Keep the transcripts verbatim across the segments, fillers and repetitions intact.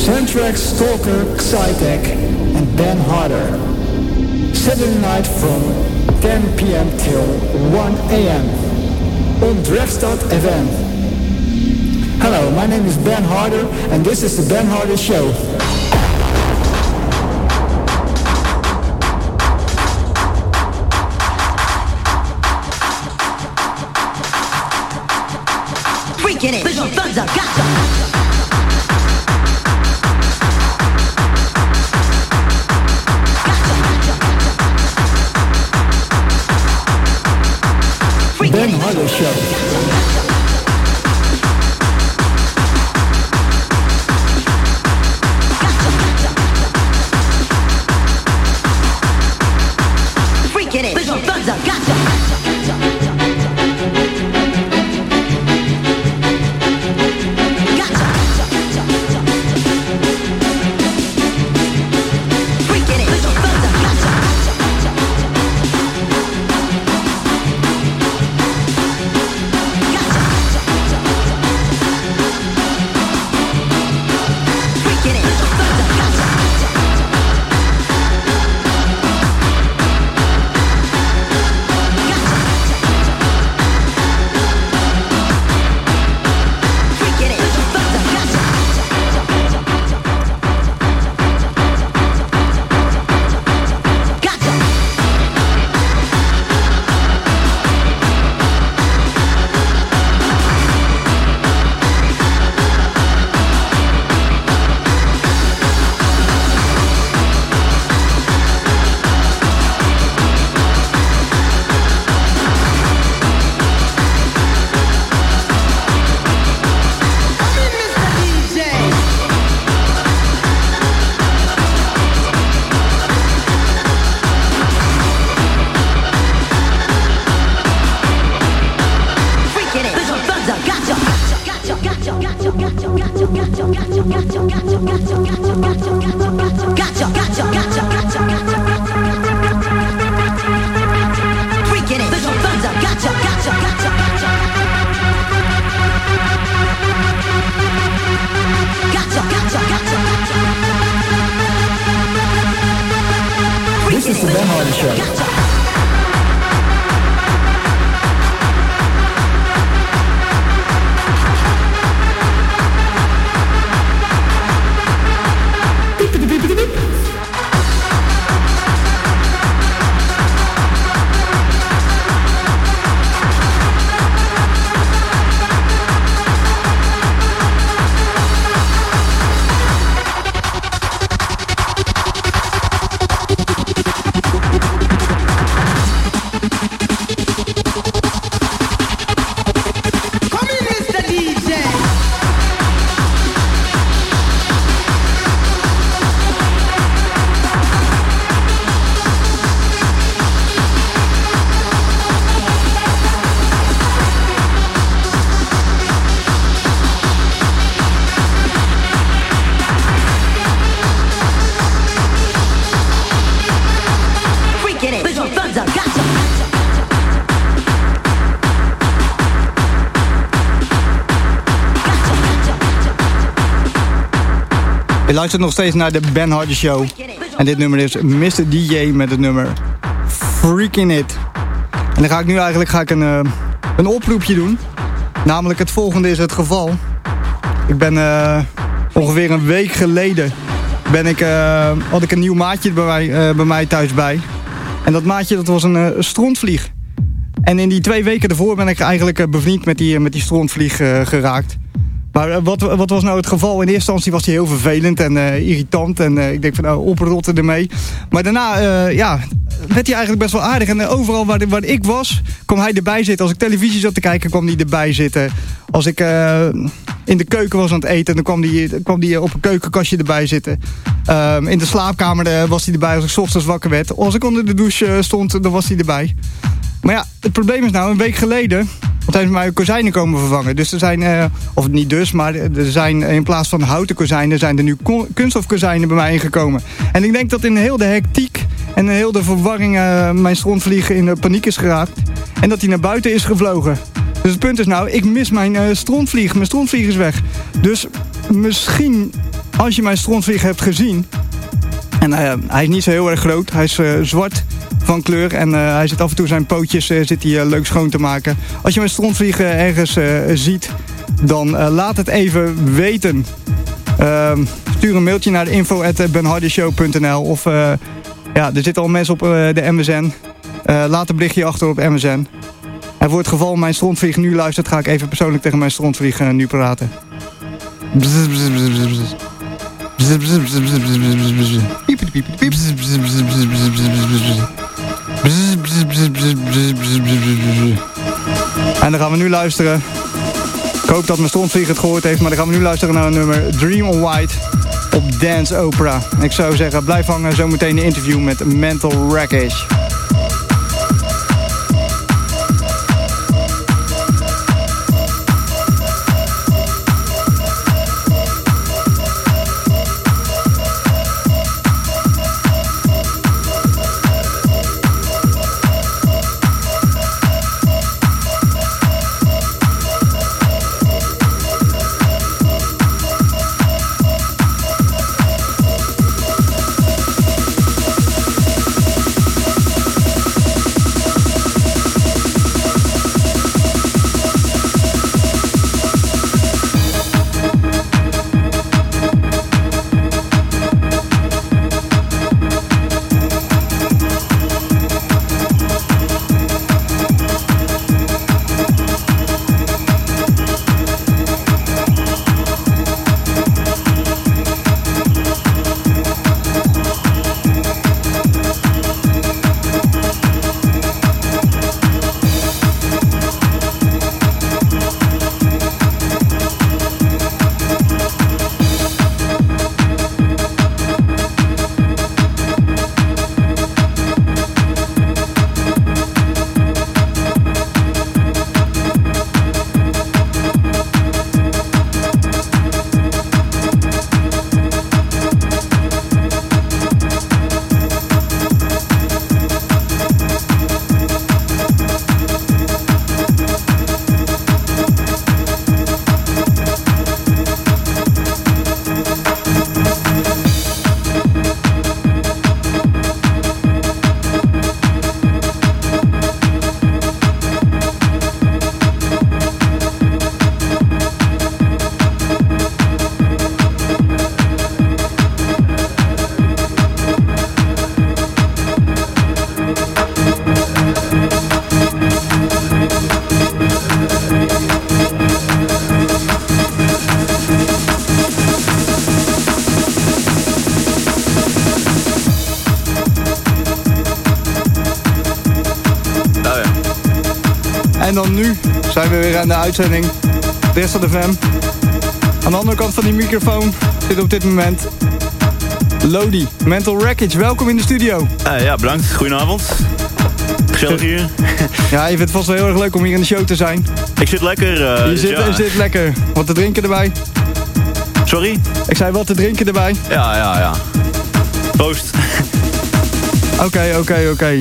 Centrax, Stalker, Xytec and Ben Harder. Saturday night from ten p.m. till one a.m. on Drefstad F M. Hello, my name is Ben Harder and this is the Ben Harder Show. Freaking it, visual thumbs up, gotcha. Ben Harder Show. Freaking it, visual thumbs up, gotcha. This is the Ben Harder Show. Je luistert nog steeds naar de Ben Harder Show. En dit nummer is mister D J met het nummer Freaking It. En dan ga ik nu eigenlijk ga ik een, uh, een oproepje doen. Namelijk het volgende is het geval. Ik ben uh, ongeveer een week geleden... Ben ik, uh, had ik een nieuw maatje bij mij, uh, bij mij thuis bij. En dat maatje dat was een uh, strontvlieg. En in die twee weken daarvoor ben ik eigenlijk uh, bevriend met die, met die strontvlieg uh, geraakt. Maar uh, wat, wat was nou het geval? In eerste instantie was hij heel vervelend en uh, irritant. En uh, ik denk van nou, oprotten ermee. Maar daarna uh, ja, werd hij eigenlijk best wel aardig. En uh, overal waar, waar ik was, kwam hij erbij zitten. Als ik televisie zat te kijken, kwam hij erbij zitten. Als ik uh, in de keuken was aan het eten, dan kwam hij kwam die op een keukenkastje erbij zitten. Uh, in de slaapkamer uh, was hij erbij als ik 's ochtends wakker werd. Als ik onder de douche uh, stond, dan was hij erbij. Maar ja, het probleem is nou, een week geleden... Want hij is mij kozijnen komen vervangen. Dus er zijn, uh, of niet dus, maar er zijn in plaats van houten kozijnen... zijn er nu kunststofkozijnen bij mij ingekomen. En ik denk dat in heel de hectiek en heel de verwarring... Uh, mijn strontvlieg in de paniek is geraakt. En dat hij naar buiten is gevlogen. Dus het punt is nou, ik mis mijn uh, strontvlieg. Mijn strontvlieg is weg. Dus misschien als je mijn strontvlieg hebt gezien... En uh, hij is niet zo heel erg groot. Hij is uh, zwart van kleur en uh, hij zit af en toe zijn pootjes uh, zit hij, uh, leuk schoon te maken. Als je mijn strontvlieg uh, ergens uh, ziet, dan uh, laat het even weten. Uh, stuur een mailtje naar de info at benhardeshow punt n l of uh, ja, er zitten al mensen op uh, de M S N. Uh, laat een berichtje achter op M S N. En voor het geval mijn strontvlieg nu luistert, ga ik even persoonlijk tegen mijn strontvlieg uh, nu praten. Bzz, bzz, bzz, bzz, bzz. En dan gaan we nu luisteren. Ik hoop dat mijn strontvlieg het gehoord heeft, maar dan gaan we nu luisteren naar een nummer Dream on White op Dance Opera. En ik zou zeggen, blijf hangen, zometeen een interview met Mental Wreckage. En dan nu zijn we weer aan de uitzending. Dressel F M. Aan de andere kant van die microfoon zit op dit moment Lodi, Mental Wreckage. Welkom in de studio. Uh, ja, bedankt. Goedenavond. Gezellig hier. Ja, je vindt het vast wel heel erg leuk om hier in de show te zijn. Ik zit lekker. Uh, je dus zit, ja. je zit lekker. Wat te drinken erbij. Sorry? Ik zei wat te drinken erbij. Ja, ja, ja. Proost. Oké, oké, oké.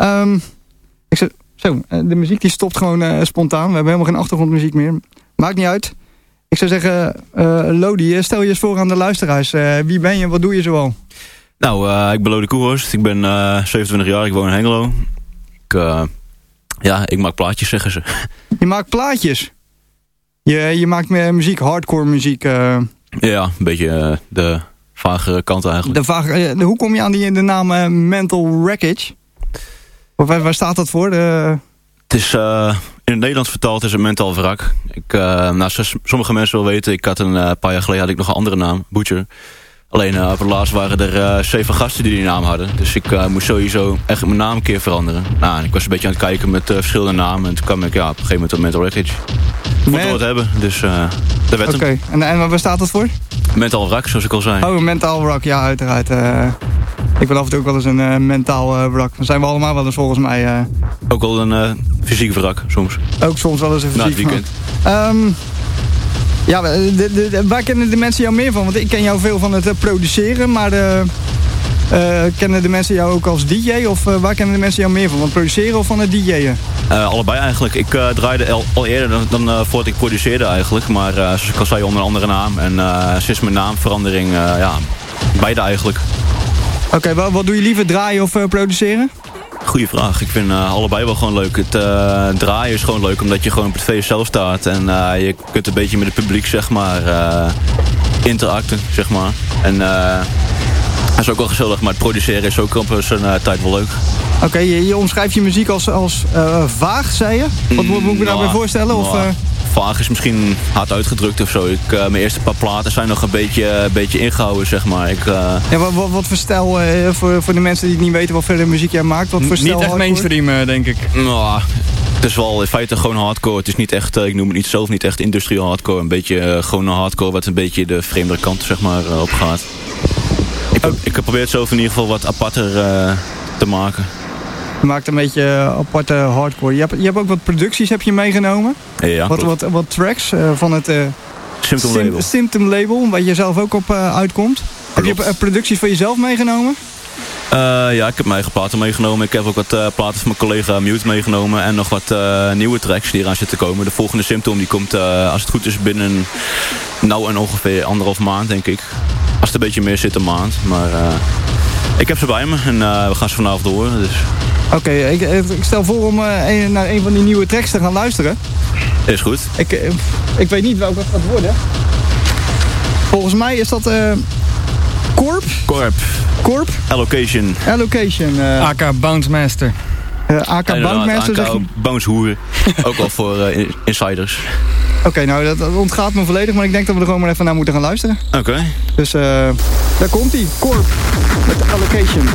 Ik zei... Zo, de muziek die stopt gewoon uh, spontaan. We hebben helemaal geen achtergrondmuziek meer. Maakt niet uit. Ik zou zeggen, uh, Lodi, stel je eens voor aan de luisteraars. Uh, wie ben je, wat doe je zoal? Nou, uh, ik ben Lodi Koerhorst. Ik ben uh, zevenentwintig jaar, ik woon in Hengelo. Ik, uh, ja, ik maak plaatjes, zeggen ze. Je maakt plaatjes? Je, je maakt muziek, hardcore muziek. Uh... Ja, een beetje uh, de vagere kant eigenlijk. De vage, uh, hoe kom je aan die, de naam uh, Mental Wreckage? Waar, waar staat dat voor? De... Het is uh, in het Nederlands vertaald is een mentaal wrak. Ik, uh, nou, zoals sommige mensen wel weten, ik had een uh, paar jaar geleden had ik nog een andere naam, Butcher. Alleen uh, op het laatst waren er uh, zeven gasten die die naam hadden. Dus ik uh, moest sowieso echt mijn naam een keer veranderen. Nou, ik was een beetje aan het kijken met uh, verschillende namen. En toen kwam ik ja, op een gegeven moment op Mental Wreckage. Ik vond het wat hebben, dus uh, daar werd Oké, en, en waar staat dat voor? Mentaal wrak, zoals ik al zei. Oh, mentaal wrak, ja, uiteraard. Uh, ik ben af en toe ook wel eens een uh, mentaal uh, wrak. Dan zijn we allemaal wel eens volgens mij. Uh... Ook wel een uh, fysiek wrak, soms. Ook soms wel eens een fysiek wrak. Na het weekend. Um, ja, de, de, de, waar kennen de mensen jou meer van? Want ik ken jou veel van het uh, produceren, maar uh, uh, kennen de mensen jou ook als D J? Of uh, waar kennen de mensen jou meer van? Van het produceren of van het D J'en? Uh, allebei eigenlijk. Ik uh, draaide al, al eerder dan, dan uh, voordat ik produceerde eigenlijk. Maar uh, zoals ik al zei, onder een andere naam. En uh, sinds mijn naamverandering, uh, ja, beide eigenlijk. Oké, okay, wat, wat doe je liever, draaien of uh, produceren? Goeie vraag. Ik vind uh, allebei wel gewoon leuk. Het uh, draaien is gewoon leuk omdat je gewoon op het feest zelf staat. En uh, je kunt een beetje met het publiek, zeg maar, uh, interacten, zeg maar. En uh, dat is ook wel gezellig, maar het produceren is ook op zijn uh, tijd wel leuk. Oké, okay, je, je omschrijft je muziek als, als uh, vaag, zei je? Wat moet, moet ik me daarbij nou, voorstellen? Of, uh... Vaag is misschien hard uitgedrukt of zo. Ik, uh, mijn eerste paar platen zijn nog een beetje, uh, beetje ingehouden, zeg maar. Ik, uh... ja, wat, wat, wat voor stijl, uh, voor, voor de mensen die niet weten wat verder muziek jij maakt, wat voor stijl? Niet echt mainstream, uh, denk ik. Nou, het is wel in feite gewoon hardcore. Het is niet echt, uh, ik noem het niet zelf niet echt industrial hardcore. Een beetje uh, gewoon hardcore wat een beetje de vreemdere kant, zeg maar, uh, op gaat. Ik, oh. ik probeer het zelf in ieder geval wat aparter uh, te maken. Je maakt een beetje uh, aparte hardcore. Je hebt, je hebt ook wat producties heb je meegenomen. Ja, wat, wat, wat tracks uh, van het uh, Symptom, Sim, label. Symptom Label, waar je zelf ook op uh, uitkomt. Klopt. Heb je uh, producties van jezelf meegenomen? Uh, ja, ik heb mijn eigen platen meegenomen. Ik heb ook wat uh, platen van mijn collega Mute meegenomen. En nog wat uh, nieuwe tracks die eraan zitten komen. De volgende Symptom die komt, uh, als het goed is, binnen nou en ongeveer anderhalf maand, denk ik. Als het een beetje meer zit, een maand. Maar uh, ik heb ze bij me en uh, we gaan ze vanavond horen. Dus. Oké, okay, ik, ik stel voor om uh, een, naar een van die nieuwe tracks te gaan luisteren. Is goed. Ik, uh, ik weet niet welke het gaat worden. Volgens mij is dat uh, Corp? Corp. Corp? Allocation. Allocation. Uh, A K Bounce Master. Uh, A K Bounce Master. A K Bounce Hoeren. Ook al voor uh, insiders. Oké, okay, nou dat, dat ontgaat me volledig, maar ik denk dat we er gewoon maar even naar moeten gaan luisteren. Oké. Okay. Dus uh, daar komt hij, Corp, met Allocation.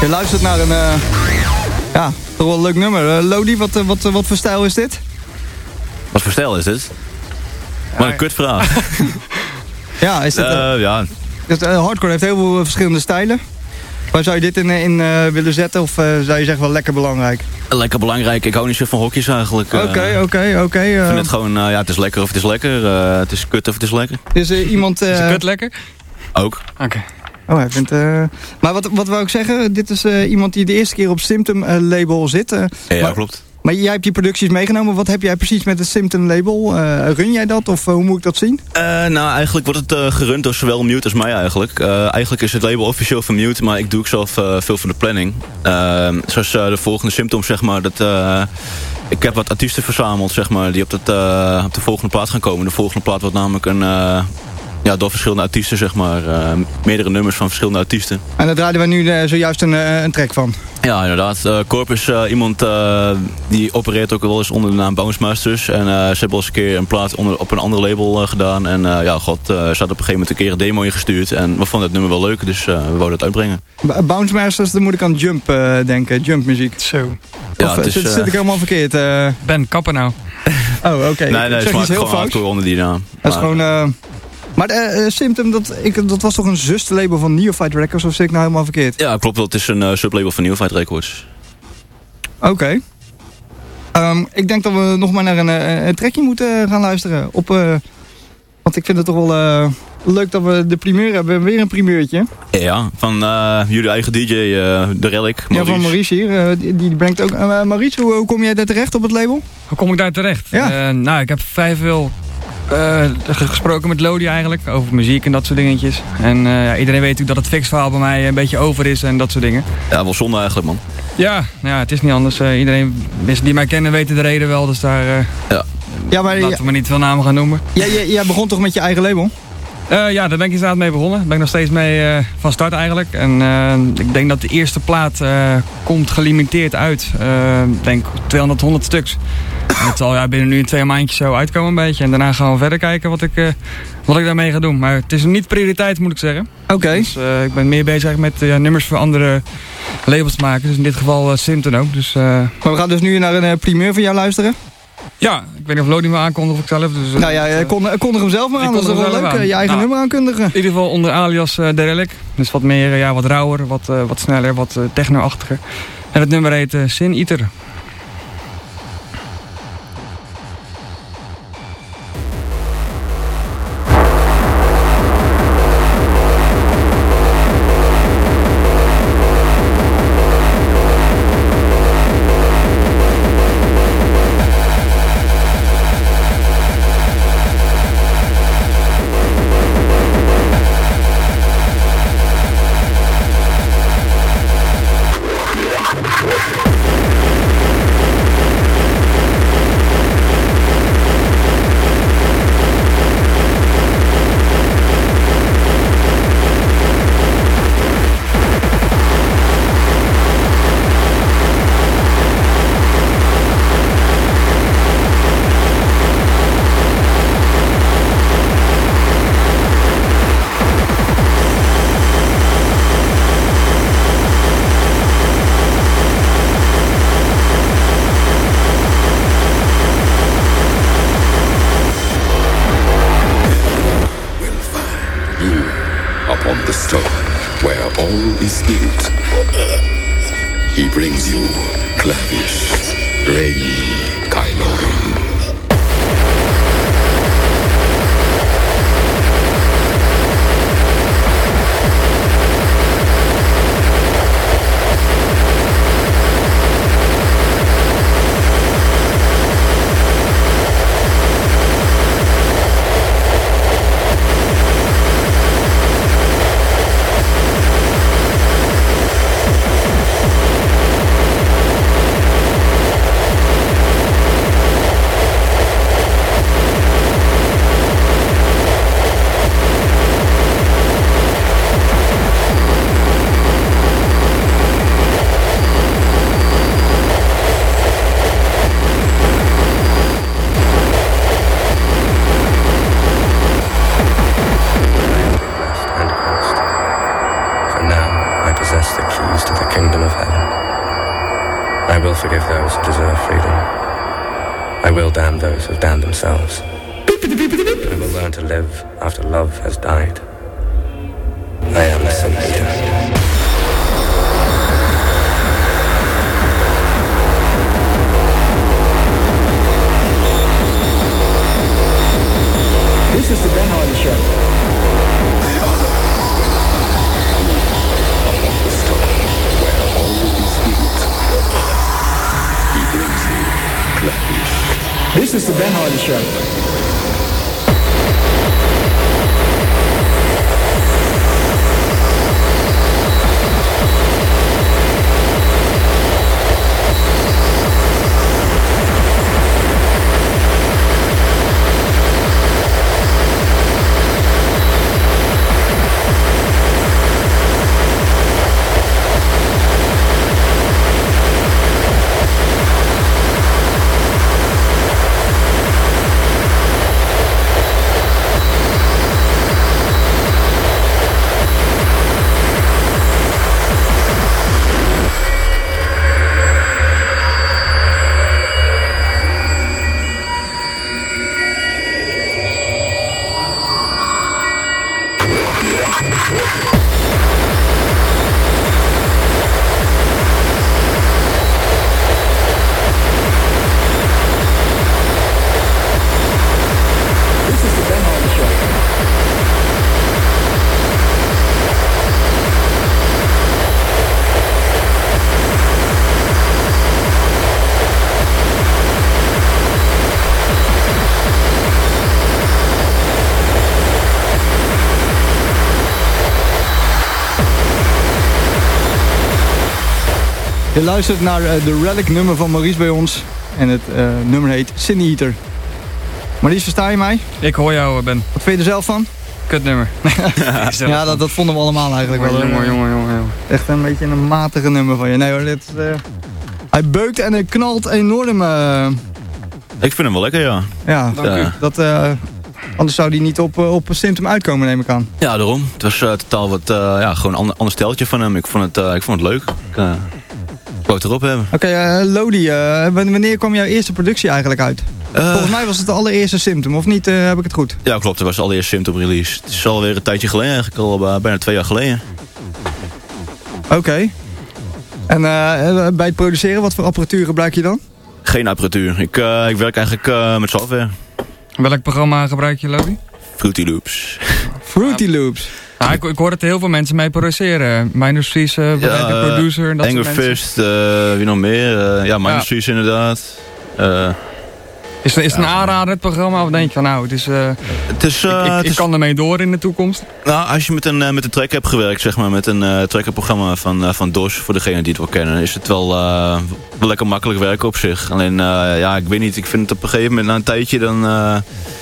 Je luistert naar een, uh, ja, toch wel een leuk nummer. Uh, Lodi, wat, uh, wat, uh, wat voor stijl is dit? Wat voor stijl is dit? Wat een kutvraag. Ja, is het... Uh, uh, ja. Dus, uh, hardcore heeft heel veel verschillende stijlen. Waar zou je dit in, in uh, willen zetten? Of uh, zou je zeggen wel lekker belangrijk? Lekker belangrijk. Ik hou niet zo van hokjes eigenlijk. Oké, oké, oké. Ik vind het gewoon, uh, ja, het is lekker of het is lekker. Uh, het is kut of het is lekker. Is uh, iemand... Uh, is het kut lekker? Ook. Oké. Okay. Oh, hij vindt... Uh... Maar wat, wat wou ik zeggen? Dit is uh, iemand die de eerste keer op Symptom uh, label zit. Uh, ja, maar, klopt. Maar jij hebt je producties meegenomen. Wat heb jij precies met het Symptom label? Uh, run jij dat of uh, hoe moet ik dat zien? Uh, nou, eigenlijk wordt het uh, gerund door zowel Mute als mij eigenlijk. Uh, eigenlijk is het label officieel van Mute, maar ik doe ook zelf uh, veel van de planning. Uh, zoals uh, de volgende Symptoms, zeg maar. Dat, uh, ik heb wat artiesten verzameld, zeg maar, die op, dat, uh, op de volgende plaat gaan komen. De volgende plaat wordt namelijk een... Uh, Ja, door verschillende artiesten, zeg maar. Uh, meerdere nummers van verschillende artiesten. En daar draaien we nu uh, zojuist een, uh, een track van. Ja, inderdaad. Uh, Corp is uh, iemand uh, die opereert ook wel eens onder de naam Bounce Masters. En uh, ze hebben al eens een keer een plaat onder, op een ander label uh, gedaan. En uh, ja, god, uh, ze hadden op een gegeven moment een keer een demo ingestuurd. En we vonden het nummer wel leuk, dus uh, we wouden het uitbrengen. B- Bounce Masters, dan moet ik aan Jump uh, denken. Jump muziek. Zo. Ja, of het is, zit, uh... zit ik helemaal verkeerd? Uh... Ben, kappen nou. Oh, oké. Okay. Nee, nee, het maakt heel gewoon hardcore onder die naam. Dat is gewoon... Uh... Maar uh, Symptom, dat, ik, dat was toch een zusterlabel van Neophyte Records, of zit ik nou helemaal verkeerd? Ja, klopt wel. Het is een uh, sublabel van Neophyte Records. Oké. Okay. Um, ik denk dat we nog maar naar een, een trackje moeten gaan luisteren. Op, uh, want ik vind het toch wel uh, leuk dat we de primeur hebben. Weer een primeurtje. Ja, van uh, jullie eigen D J, uh, De Relic. Ja, van Maurice hier. Uh, die, die brengt ook... Uh, Maurice, hoe, hoe kom jij daar terecht op het label? Hoe kom ik daar terecht? Ja. Uh, nou, ik heb vrij veel... Uh, gesproken met Lodi eigenlijk, over muziek en dat soort dingetjes. En uh, ja, iedereen weet natuurlijk dat het fixverhaal bij mij een beetje over is en dat soort dingen. Ja, wel zonde eigenlijk, man. Ja, nou ja, het is niet anders. Uh, iedereen, mensen die mij kennen weten de reden wel, dus daar... Uh, ja. Ja, maar, laten we maar niet veel namen gaan noemen. Ja, jij, jij begon toch met je eigen label? Uh, ja, daar ben ik inderdaad mee begonnen. Daar ben ik nog steeds mee uh, van start eigenlijk. En uh, ik denk dat de eerste plaat uh, komt gelimiteerd uit. Uh, ik denk tweehonderd, honderd stuks. En het zal ja, binnen nu twee maandjes zo uitkomen een beetje. En daarna gaan we verder kijken wat ik, uh, wat ik daarmee ga doen. Maar het is niet prioriteit, moet ik zeggen. Oké. Okay. Dus uh, ik ben meer bezig met uh, nummers voor andere labels te maken. Dus in dit geval uh, Symptom ook. Dus, uh... Maar we gaan dus nu naar een uh, primeur van jou luisteren? Ja, ik weet niet of Lodi me aankondigt of ik zelf. Dus, uh, nou ja, uh, kondig, kondig hem zelf maar aan. Dat is wel leuk. Uh, je eigen nou, nummer aankondigen. In ieder geval onder alias uh, De Relic. Dus wat meer, uh, ja, wat rauwer, wat, uh, wat sneller, wat uh, techno-achtiger. En het nummer heet uh, Sin Eater. forgive those who deserve freedom. I will damn those who've damned themselves. I will learn to live after love has died. I am Saint Peter. This is the Ben Hardy Show. This is the Ben Hardy Show. Je luistert naar uh, de Relic nummer van Maurice bij ons. En het uh, nummer heet Sin Eater. Maurice, versta je mij? Ik hoor jou, Ben. Wat vind je er zelf van? Kut nummer. Ja, dat, dat vonden we allemaal eigenlijk wel. Jongen, jongen, jongen, jongen. Echt een beetje een matige nummer van je. Nee hoor, dit, uh, hij beukt en hij knalt enorm. Uh, Ik vind hem wel lekker, ja. Ja, ja. Dat, uh, anders zou die niet op, uh, op Symptom uitkomen, neem ik aan. Ja, daarom. Het was uh, totaal wat, uh, ja, gewoon een ander, ander steltje van hem. Ik vond het, uh, ik vond het leuk. Ik, uh, ik wou het erop hebben. Oké, okay, uh, Lodi, uh, wanneer kwam jouw eerste productie eigenlijk uit? Uh, Volgens mij was het de allereerste Symptom, of niet? Uh, heb ik het goed? Ja, klopt. Het was de allereerste Symptom release. Het is alweer een tijdje geleden, eigenlijk al uh, bijna twee jaar geleden. Oké. Okay. En uh, bij het produceren, wat voor apparatuur gebruik je dan? Geen apparatuur. Ik, uh, ik werk eigenlijk uh, met software. Welk programma gebruik je, Lodi? Fruity Loops. Fruity Loops. Ja, ik, ik hoor dat er heel veel mensen mee produceren. Minus Freeze, uh, ja, de producer en dat Anger soort mensen. Fist, uh, wie nog meer? Uh, ja, Minus ja. Freeze inderdaad. Uh, Is, is het een aanrader, het programma? Of denk je van nou, het is, uh, het is, uh, ik, ik, het ik is, kan ermee door in de toekomst? Nou, als je met een, uh, met een track hebt gewerkt, zeg maar, met een uh, trackerprogramma van, uh, van D O S, voor degenen die het wel kennen, is het wel, uh, wel lekker makkelijk werken op zich. Alleen, uh, ja, ik weet niet, ik vind het op een gegeven moment, na een tijdje, dan... Uh,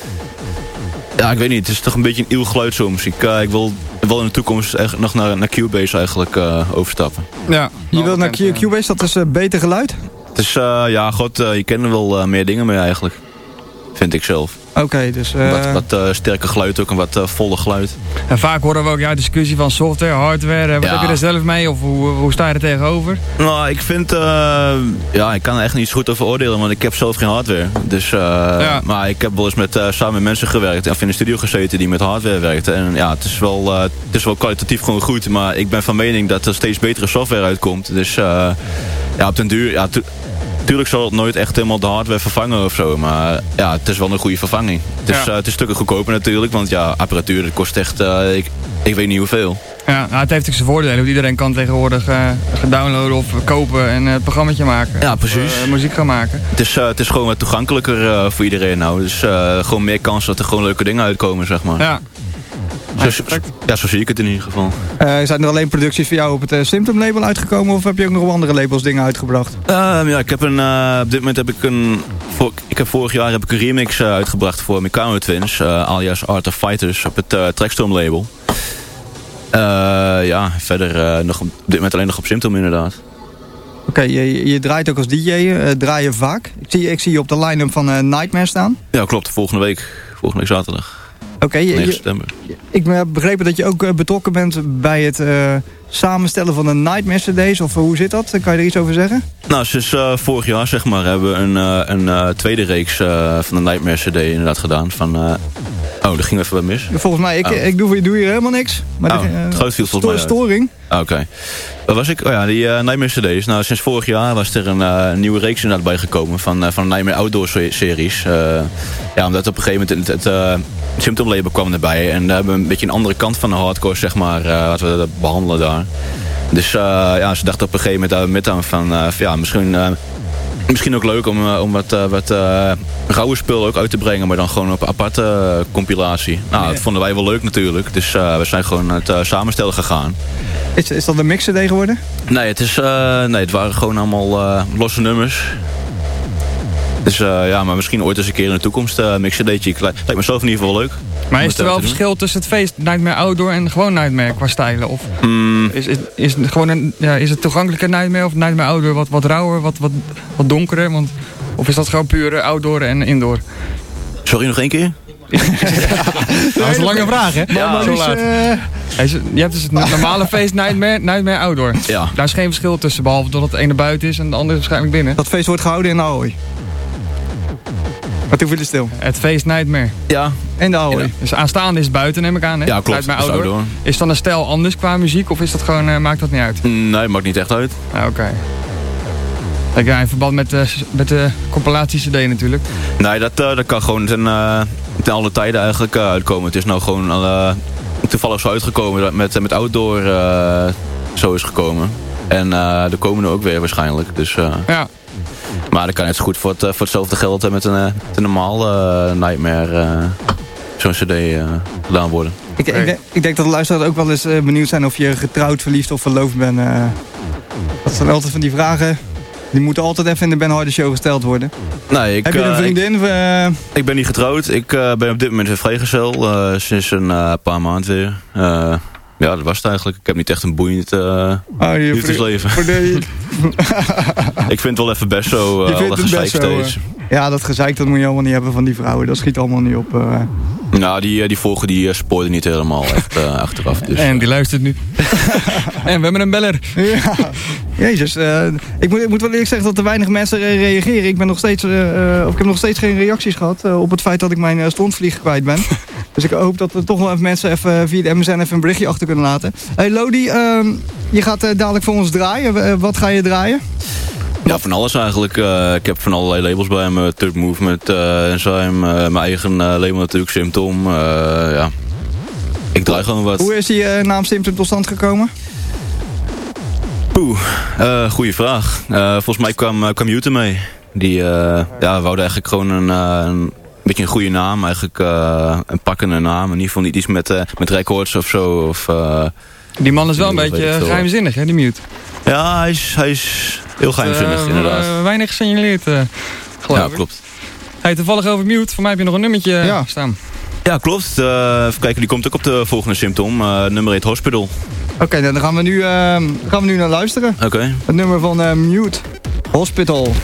ja, ik weet niet, het is toch een beetje een iel geluid soms. Ik, uh, ik wil wel in de toekomst echt nog naar, naar Cubase eigenlijk uh, overstappen. Ja, je wilt naar Cubase, dat is uh, beter geluid? Het is, uh, ja, god, uh, je kent er wel uh, meer dingen mee eigenlijk. Vind ik zelf. Oké, okay, dus... Uh... Wat, wat uh, sterker geluid ook en wat uh, volle geluid. En vaak horen we ook ja, discussie van software, hardware. Wat ja. heb je er zelf mee of hoe, hoe sta je er tegenover? Nou, ik vind... Uh, ja, ik kan er echt niet zo goed over oordelen, want ik heb zelf geen hardware. Dus, uh, ja. Maar ik heb wel eens met, uh, samen met mensen gewerkt of in de studio gezeten die met hardware werkten. En ja, het is wel, uh, het is wel kwalitatief gewoon goed, maar ik ben van mening dat er steeds betere software uitkomt. Dus uh, ja, op den duur... Ja, Natuurlijk zal het nooit echt helemaal de hardware vervangen of zo, maar ja, het is wel een goede vervanging. Het is, ja. uh, het is stukken goedkoper natuurlijk, want ja, apparatuur dat kost echt, uh, ik, ik weet niet hoeveel. Ja, nou, het heeft ook zijn voordelen, want iedereen kan tegenwoordig uh, downloaden of kopen en uh, het programmaatje maken. Ja, precies. Of, uh, muziek gaan maken. Het is, uh, het is gewoon wat toegankelijker uh, voor iedereen nou, dus uh, gewoon meer kans dat er gewoon leuke dingen uitkomen, zeg maar. Ja. Zo, zo, ja, zo zie ik het in ieder geval. Uh, zijn er alleen producties voor jou op het uh, Symptom label uitgekomen of heb je ook nog op andere labels dingen uitgebracht? Uh, ja, ik heb een, uh, op dit moment heb ik een, voor, ik heb vorig jaar heb ik een remix uh, uitgebracht voor Mikano Twins, uh, alias Art of Fighters, op het uh, Trackstorm label. Uh, ja, verder uh, nog op dit moment alleen nog op Symptom inderdaad. Oké, okay, je, je draait ook als D J, uh, draai je vaak. Ik zie, ik zie je op de line-up van uh, Nightmare staan. Ja, klopt, volgende week, volgende week zaterdag. Oké, je- negen je- september. ik heb begrepen dat je ook eh, betrokken bent bij het eh, samenstellen van de Nightmare C D's. Of hoe zit dat? Kan je er iets over zeggen? Nou, sinds uh, vorig jaar zeg maar hebben we een, uh, een uh, tweede reeks uh, van de Nightmare C D inderdaad gedaan. Van, uh... Oh, dat ging even wat mis. Volgens mij, ik, Oh. ik doe, doe hier helemaal niks. Maar Oh, de, eh, het geluid viel volgens mij uit. storing. Ah, Oké. Okay. Wat was ik? Oh ja, die uh, Nightmare C D's. Nou, sinds vorig jaar was er een uh, nieuwe reeks inderdaad bijgekomen van, uh, van de Nightmare Outdoor series. Uh, ja, omdat op een gegeven moment het, het uh, Symptom label kwam erbij. En daar hebben we een beetje een andere kant van de hardcore, zeg maar, uh, wat we behandelen daar. Dus uh, ja, ze dachten op een gegeven moment daar met aan van, uh, van ja, misschien... Uh, Misschien ook leuk om, uh, om wat, uh, wat uh, rauwe spul ook uit te brengen, maar dan gewoon op een aparte uh, compilatie. Nou, dat vonden wij wel leuk natuurlijk, dus uh, we zijn gewoon het uh, samenstellen gegaan. Is, is dat een mix C D geworden? Nee, het, is, uh, nee, het waren gewoon allemaal uh, losse nummers. Dus uh, ja, maar misschien ooit eens een keer in de toekomst uh, mix C D'tje. Lijkt mezelf in ieder geval leuk. Maar om is het, er uh, wel te doen. verschil tussen het feest Nightmare Outdoor en gewoon Nightmare qua stijlen? Of Mm, is, is, is, het gewoon een, ja, is het toegankelijke Nightmare of Nightmare Outdoor wat, wat rauwer, wat, wat, wat donkerder? Want, of is dat gewoon puur outdoor en indoor? sorry, nog één keer? Dat is een lange vraag, hè? Ja, zo Dus, laat. eh, Hij is- Je hebt dus het normale feest Nightmare, Nightmare Outdoor. Ja. Daar is geen verschil tussen, behalve dat het ene buiten is en de andere is waarschijnlijk binnen. dat feest wordt gehouden in de Ahoy. Maar toen viel het stil. Het feest Nightmare. Ja, En de Ahoy. Ja. Dus aanstaande is buiten, neem ik aan, hè? ja klopt. Nightmare Dat is Outdoor. outdoor. Is dan een stijl anders qua muziek of is dat gewoon, eh, maakt dat niet uit? Nee, maakt niet echt uit. Ah, Oké. Kijk, ja, in verband met de, met de compilatie C D natuurlijk. Nee, dat, uh, dat kan gewoon ten, uh, ten alle tijden eigenlijk uh, uitkomen. Het is nou gewoon uh, toevallig zo uitgekomen dat met, met outdoor uh, zo is gekomen. En uh, er komen er ook weer waarschijnlijk. Dus, uh, Ja. maar dat kan net zo goed voor, het, uh, voor hetzelfde geld uh, met een, uh, met een normaal uh, Nightmare uh, zo'n cd uh, gedaan worden. Ik, ik, denk, ik denk dat de luisteraars ook wel eens uh, benieuwd zijn of je getrouwd, verliefd of verloofd bent. Uh, dat zijn altijd van die vragen. Die moeten altijd even in de Ben Harder Show gesteld worden. Nee, ik, Heb je een uh, ik, vriendin? Uh, ik ben niet getrouwd. Ik uh, ben op dit moment een vrijgezel. Uh, sinds een uh, paar maanden weer. Uh, ja, dat was het eigenlijk. Ik heb niet echt een boeiend uh, oh, je liefdesleven. Voor de, Ik vind het wel even best zo. Uh, je vindt al dat het gezeik best zo, steeds. uh, ja, dat gezeik dat moet je allemaal niet hebben van die vrouwen. Dat schiet allemaal niet op. Uh. Nou, die, uh, die volgen die uh, spoorden niet helemaal echt uh, achteraf. Dus, En die luistert nu. En we hebben een beller. Ja, jezus. Uh, ik, moet, ik moet wel eerlijk zeggen dat er weinig mensen uh, reageren. Ik, ben nog steeds, uh, uh, of ik heb nog steeds geen reacties gehad uh, op het feit dat ik mijn uh, strontvlieg kwijt ben. Dus ik hoop dat er toch wel even mensen even, via de M S N even een berichtje achter kunnen laten. Hey Lodi, uh, je gaat uh, dadelijk voor ons draaien. Uh, wat ga je draaien? ja, van alles eigenlijk. Uh, ik heb van allerlei labels bij me. Turk Movement, uh, Enzyme, uh, mijn eigen uh, label natuurlijk, Symptom. Uh, ja. Ik draai gewoon wat. Hoe is die uh, naam Symptom tot stand gekomen? Poeh, uh, goeie vraag. Uh, volgens mij kwam, uh, kwam Jute mee. Die uh, ja, we wouden eigenlijk gewoon een, uh, een beetje een goede naam. Eigenlijk uh, een pakkende naam. In ieder geval niet iets met, uh, met records of zo. Of, uh, Die man is wel een Weet beetje ik veel. geheimzinnig, hè, die mute. ja, hij is, hij is heel geheimzinnig Uh, inderdaad. uh, weinig gesignaleerd, uh, geloof Ja, ik. klopt. Hey, toevallig over mute. Voor mij heb je nog een nummertje Ja. staan. Ja, klopt. Uh, even kijken, die komt ook op de volgende Symptom. Uh, nummer heet Hospital. Oké, okay, dan gaan we, nu, uh, gaan we nu naar luisteren. Oké. Okay. Het nummer van uh, Mute, Hospital.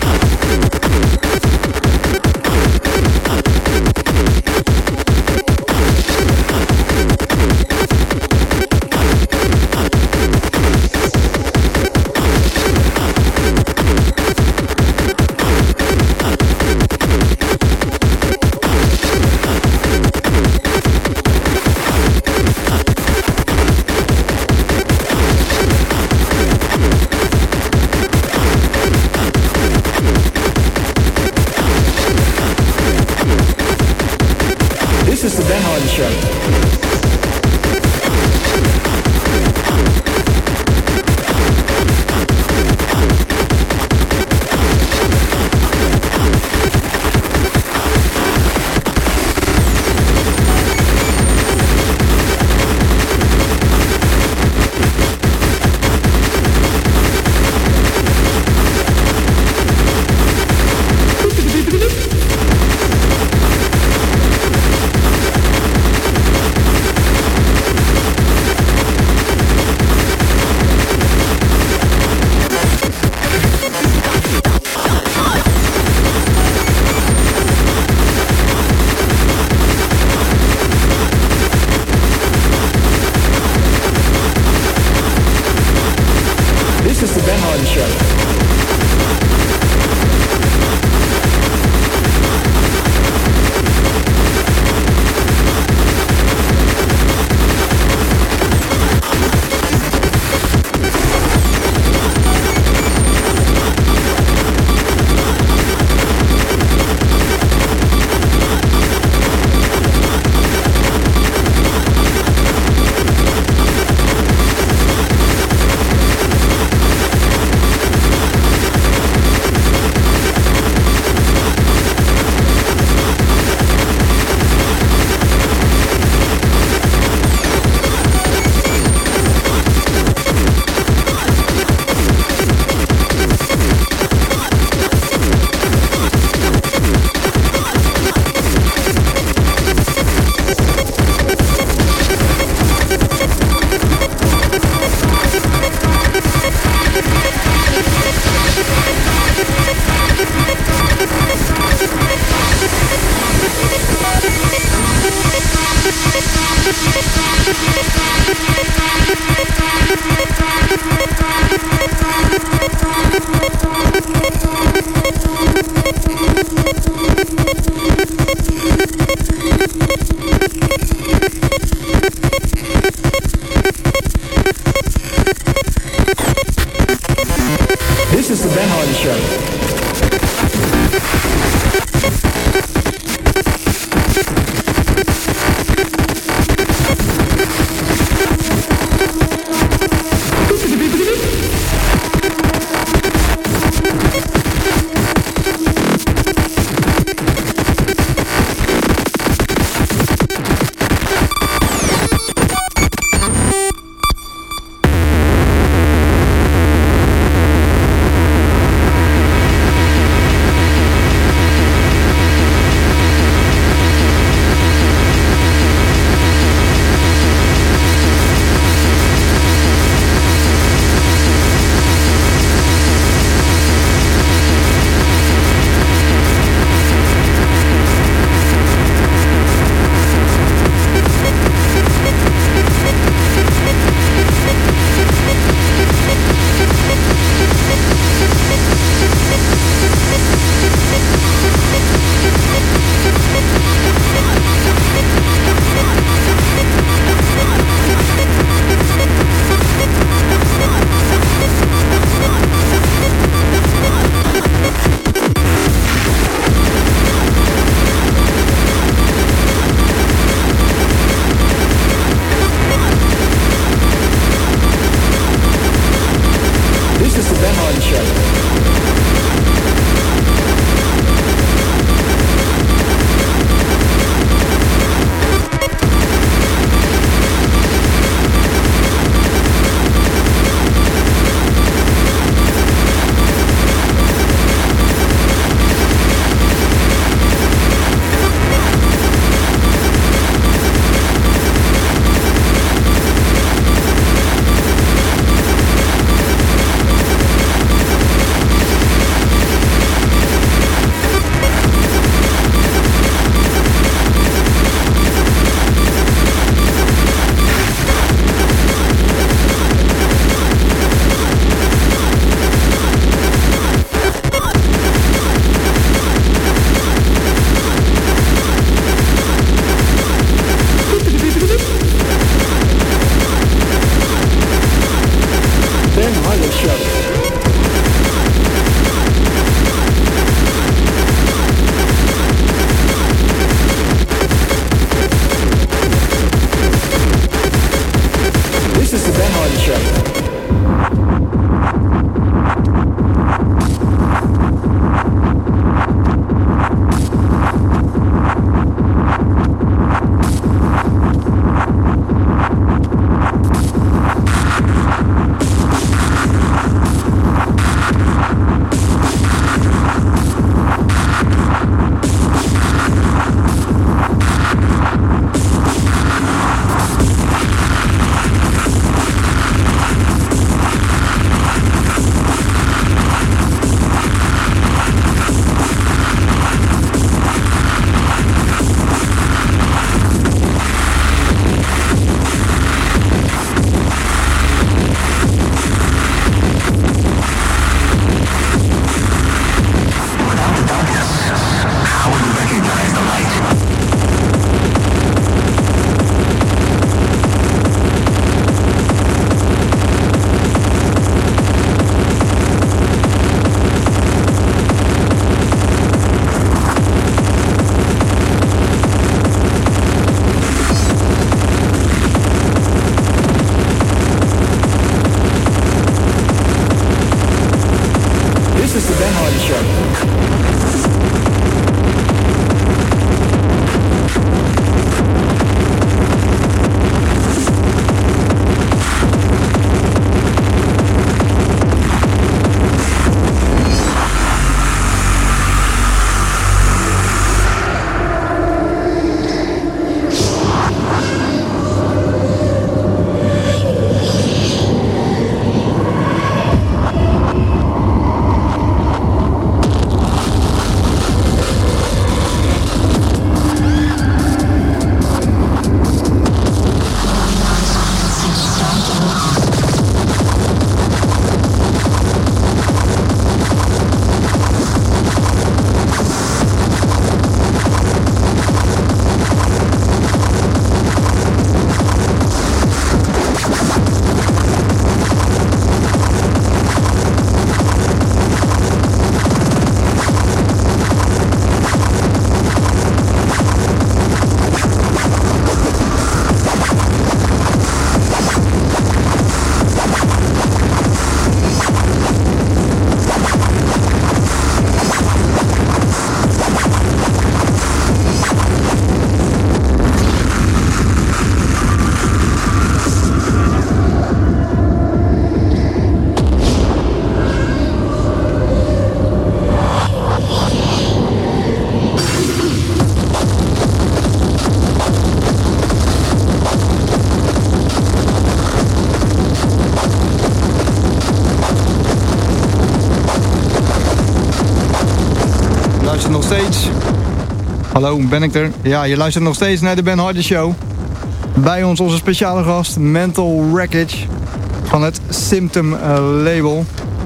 steeds... Hallo, ben ik er? Ja, je luistert nog steeds naar de Ben Harder Show. Bij ons onze speciale gast, Mental Wreckage. Van het Symptom uh, label.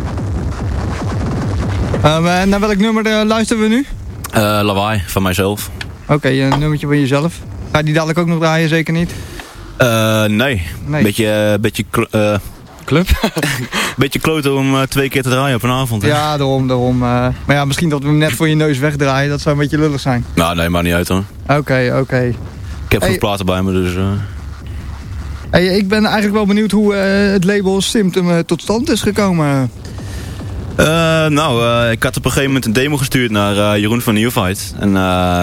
Um, uh, naar welk nummer uh, luisteren we nu? Uh, Lawaai, van mijzelf. Oké, okay, een nummertje van jezelf. Ga je die dadelijk ook nog draaien, zeker niet? Uh, nee. nee. Beetje... Uh, beetje uh, Club? Beetje kloten om uh, twee keer te draaien op een avond. Hè? Ja, daarom, daarom. Uh, maar ja, misschien dat we hem net voor je neus wegdraaien. Dat zou een beetje lullig zijn. Nou, nee, maakt niet uit hoor. Oké, okay, oké. Okay. Ik heb hey. goed platen bij me, dus... Uh... Hey, ik ben eigenlijk wel benieuwd hoe uh, het label Symptom uh, tot stand is gekomen. Uh, nou, uh, ik had op een gegeven moment een demo gestuurd naar uh, Jeroen van Neophyte. En uh,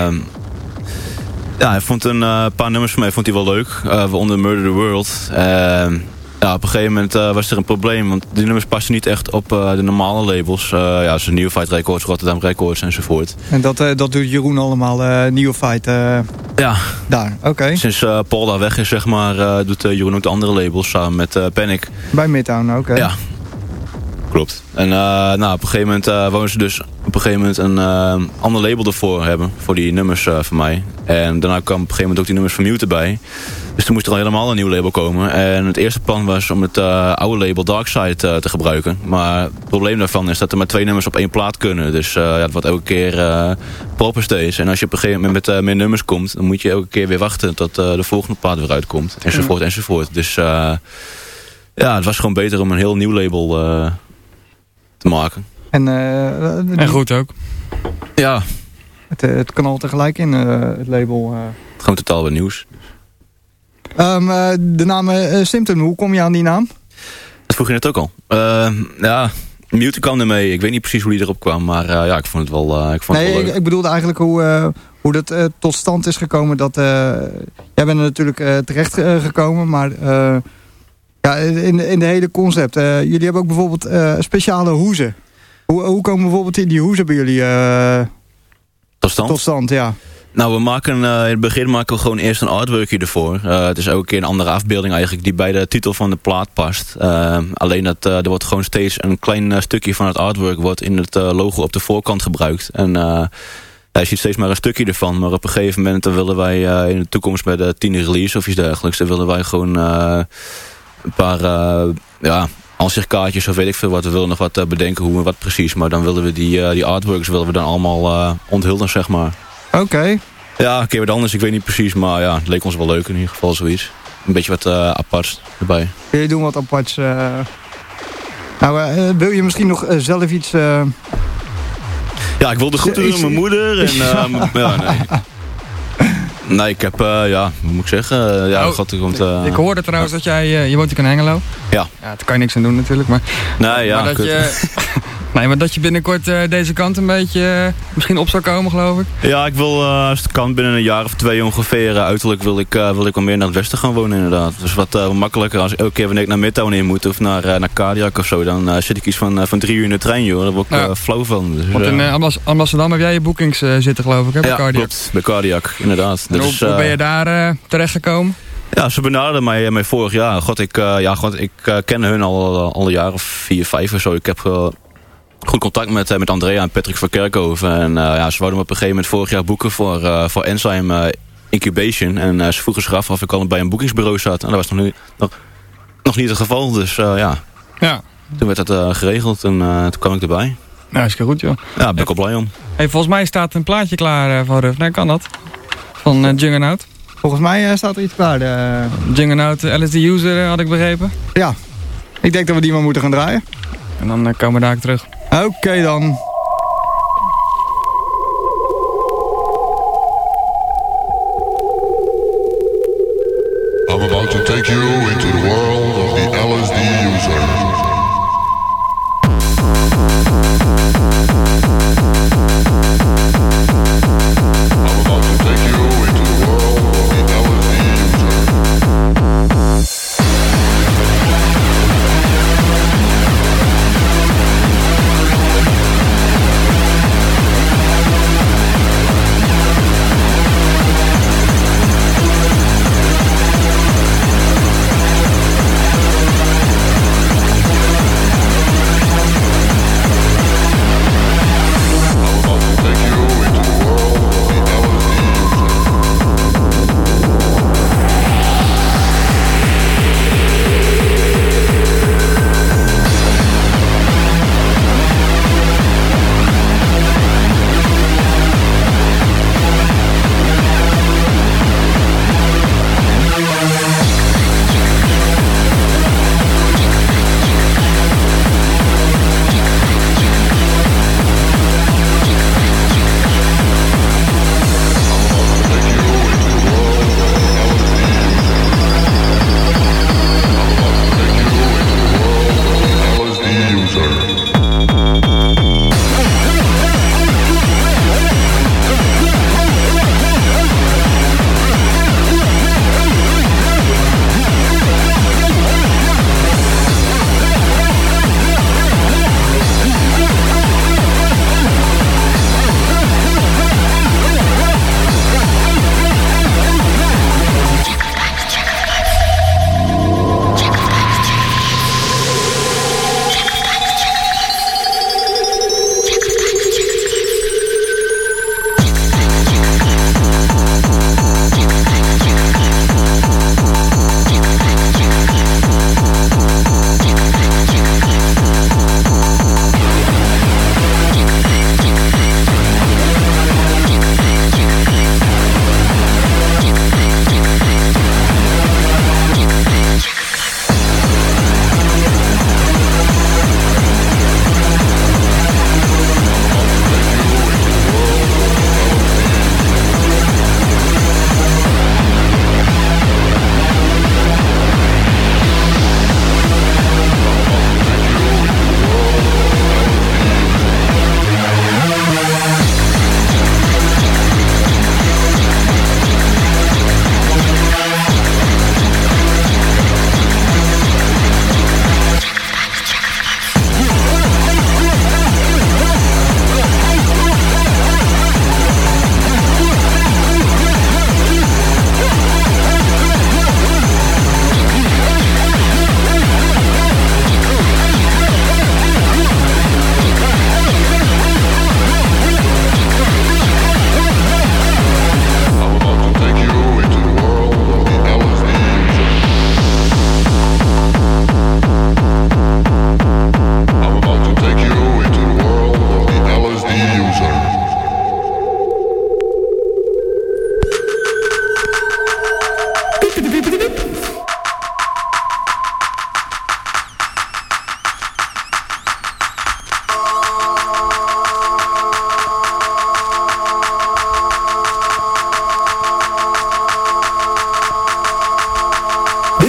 ja, hij vond een uh, paar nummers van mij vond hij wel leuk. Uh, waaronder Murder the World. Uh, ja, op een gegeven moment uh, was er een probleem, want die nummers passen niet echt op uh, de normale labels. Uh, ja, zoals Neophyte Records, Rotterdam Records enzovoort. En dat, uh, dat doet Jeroen allemaal, uh, Neophyte uh, ja. daar, oké. Okay. Sinds uh, Paul daar weg is, zeg maar, uh, doet uh, Jeroen ook de andere labels samen met uh, Panic. Bij Midtown, oké. Okay. Ja. Klopt. En uh, nou, op een gegeven moment uh, wouden ze dus op een gegeven moment een uh, ander label ervoor hebben. Voor die nummers uh, van mij. En daarna kwam op een gegeven moment ook die nummers van Mute erbij. Dus toen moest er al helemaal een nieuw label komen. En het eerste plan was om het uh, oude label Darkside uh, te gebruiken. Maar het probleem daarvan is dat er maar twee nummers op één plaat kunnen. Dus uh, ja, het wordt elke keer uh, proper steeds. En als je op een gegeven moment met uh, meer nummers komt, dan moet je elke keer weer wachten tot uh, de volgende plaat weer uitkomt. Enzovoort, ja. enzovoort. Dus uh, ja, het was gewoon beter om een heel nieuw label uh, te maken. En, uh, die... en goed ook. Ja. Het, het kan al tegelijk in uh, het label. Uh... Gewoon totaal weer nieuws. Um, uh, de naam uh, Symptom, hoe kom je aan die naam? Dat vroeg je net ook al. Uh, ja, Mute kwam ermee. Ik weet niet precies hoe die erop kwam, maar uh, ja, ik vond het wel, uh, ik vond nee, het wel leuk. Ik, ik bedoelde eigenlijk hoe, uh, hoe dat uh, tot stand is gekomen. Dat, uh, jij bent er natuurlijk uh, terecht uh, gekomen, maar uh, ja, in, in de hele concept. Uh, jullie hebben ook bijvoorbeeld uh, speciale hoezen. Hoe, hoe komen bijvoorbeeld die, die hoezen bij jullie uh, tot stand? Tot stand, ja. Nou, we maken uh, in het begin maken we gewoon eerst een artworkje ervoor. Uh, het is elke keer een andere afbeelding eigenlijk die bij de titel van de plaat past. Uh, alleen dat uh, er wordt gewoon steeds een klein uh, stukje van het artwork wordt in het uh, logo op de voorkant gebruikt. En uh, je ziet steeds maar een stukje ervan. Maar op een gegeven moment dan willen wij uh, in de toekomst bij de tiende release of iets dergelijks, dan willen wij gewoon uh, een paar uh, ja, ansichtkaartjes of weet ik veel wat. We willen nog wat uh, bedenken hoe en wat precies. Maar dan willen we die, uh, die artworks willen we dan allemaal uh, onthullen, zeg maar. Oké. Okay. Ja, een keer wat anders, ik weet niet precies, maar ja, het leek ons wel leuk in ieder geval zoiets. Een beetje wat uh, aparts erbij. Jullie doen wat aparts. Uh... Nou, uh, wil je misschien nog uh, zelf iets... Uh... Ja, ik wilde goed doen aan mijn moeder en... Uh, ja, nee. Nee, ik heb, uh, ja, hoe moet ik zeggen? Uh, ja, oh, God, er komt, uh, ik hoorde trouwens dat jij, uh, je woont in Hengelo. Ja. Ja, daar kan je niks aan doen natuurlijk, maar... Nee, ja, maar dat je, nee, maar dat je binnenkort uh, deze kant een beetje uh, misschien op zou komen, geloof ik. Ja, ik wil, uh, als het kan, binnen een jaar of twee ongeveer, uh, uiterlijk wil ik, uh, wil ik wel meer naar het westen gaan wonen inderdaad. Dus wat uh, makkelijker, als elke keer wanneer ik naar Midtown in moet of naar, uh, naar Cardiac of zo, dan uh, zit ik iets van, uh, van drie uur in de trein, joh. Daar word ik ja. uh, flauw van. Dus, Want in uh, Amsterdam heb jij je boekings uh, zitten, geloof ik, hè, bij ja, Cardiac. Klopt, bij Cardiac, inderdaad. En dus, hoe, hoe ben je uh, daar uh, terechtgekomen? Ja, ze benaderden mij, mij vorig jaar. God, ik, uh, ja, God, ik uh, ken hun al, al een jaar of vier, vijf of zo. Ik heb uh, goed contact met, uh, met Andrea en Patrick van Kerkhoven. En uh, ja, ze wouden me op een gegeven moment vorig jaar boeken voor, uh, voor Enzyme uh, Incubation. En uh, ze vroegen zich af of ik al bij een boekingsbureau zat. En dat was nog, nu, nog, nog niet het geval, dus uh, ja. ja. Toen werd dat uh, geregeld en uh, toen kwam ik erbij. Nou, is goed, joh. Ja, ben ik wel blij om. Hey, volgens mij staat een plaatje klaar uh, van Ruf. Nee, kan dat? Van uh, Juggernaut. Volgens mij uh, staat er iets klaar. De... Juggernaut, L S D User, uh, had ik begrepen. Ja, ik denk dat we die maar moeten gaan draaien. En dan uh, komen we daar terug. Oké okay, dan. I'm about to take you into the world of the L S D User.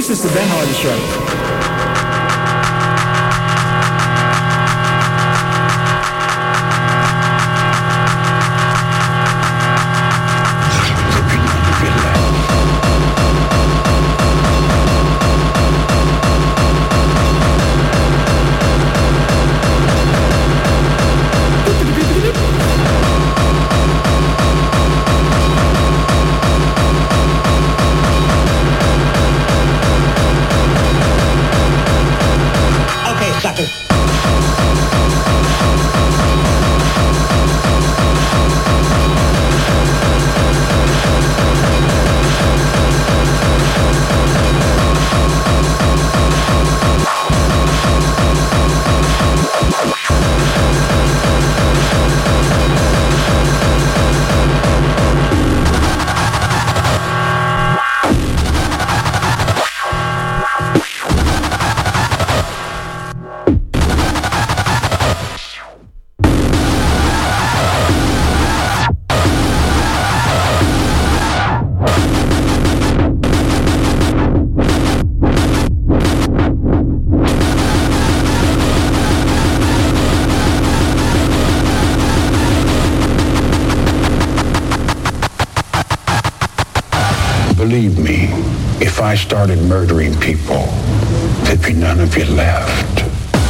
This is the Ben Hardy Show. Believe me, if I started murdering people, there'd be none of you left.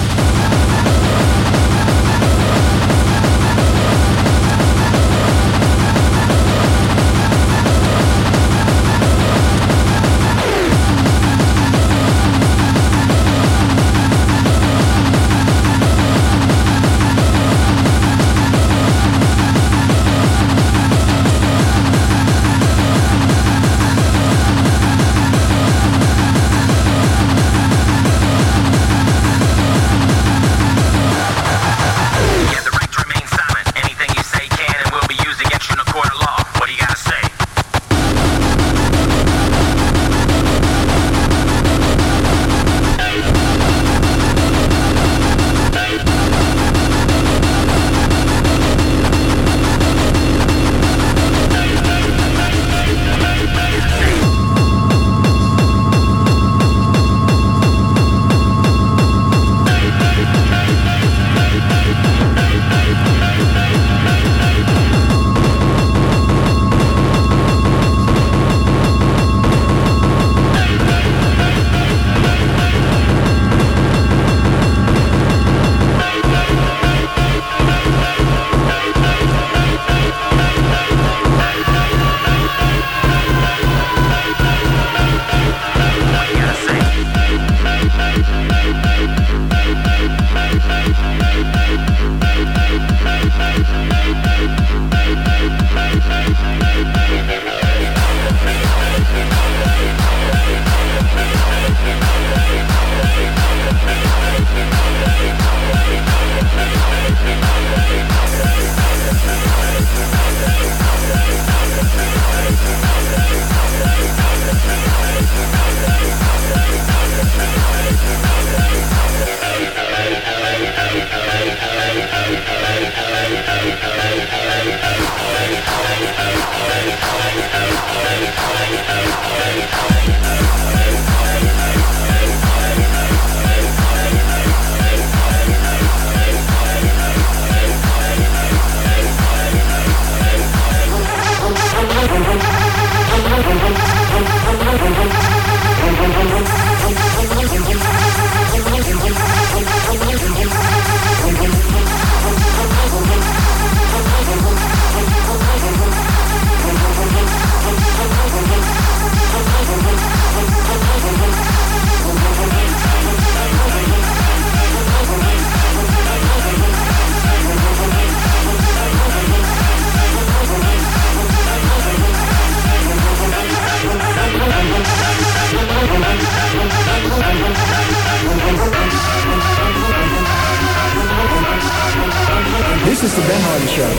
This is the Ben Hardy Show.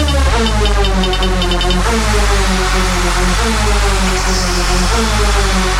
We'll be right back.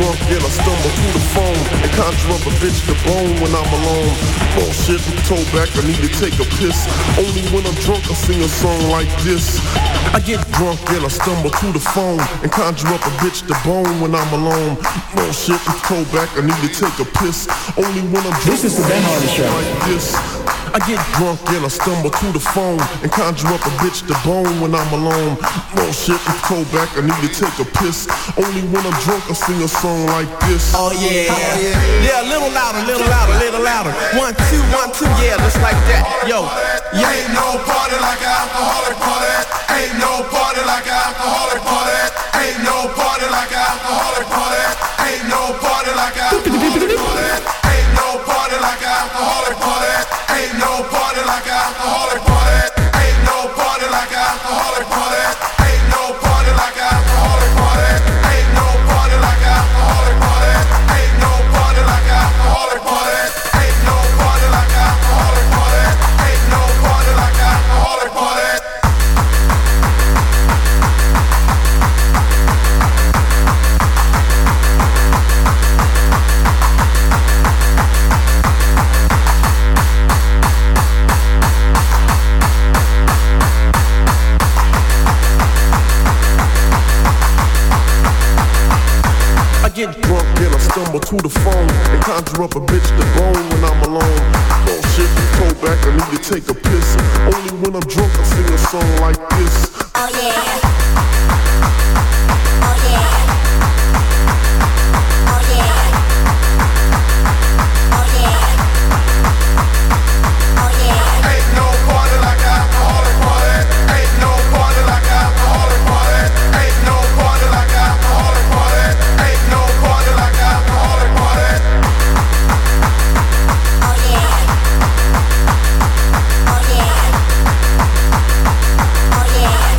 drunk and I stumble to the phone and conjure up a bitch to bone when I'm alone. Bullshit, I'm told back I need to take a piss. Only when I'm drunk I sing a song like this. I get drunk and I stumble to the phone and conjure up a bitch to bone when I'm alone. Bullshit, I'm told back I need to take a piss. Only when I'm drunk. This is the Ben Hardy Show. Like this. I get drunk and I stumble to the phone and conjure up a bitch to bone when I'm alone. Bullshit, I'm told back I need to take a piss. Only when I'm drunk I sing a song like this. Oh yeah, oh, yeah, yeah, a little louder, little louder, little louder. One, two, one, two, yeah, just like that. Yo, yeah. Ain't no party like an alcoholic party. Ain't no party like an alcoholic party. Ain't no party like an alcoholic party. Ain't no party like an alcoholic party. Ain't no party like an alcoholic party. Ain't no party like an alcoholic party. Ain't no party like an alcoholic party. Ain't no party like an alcoholic party. Ain't no party like an alcoholic party. Ain't no party like an alcoholic party. Ain't no party like an alcoholic party. Ain't no party like an alcoholic party. Get drunk and I stumble to the phone and conjure up a bitch to bone when I'm alone. Bullshit, you pull back, I need to take a piss. Only when I'm drunk I sing a song like this. Oh yeah. Oh yeah. Oh yeah. Oh yeah. Oh yeah. Ain't no party like an alcoholic party. Ain't no party like an alcoholic party. Ain't no party like an alcoholic party. Ain't no party like an alcoholic party. Oh yeah. Oh yeah. Oh yeah.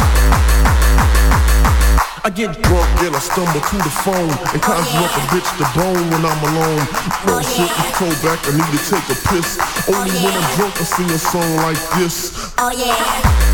I get drunk and I stumble to the phone and conjure up a bitch to bone when I'm alone. Bullshit, you told back I need to take a piss. Only when I'm drunk I sing a song like this. Oh yeah.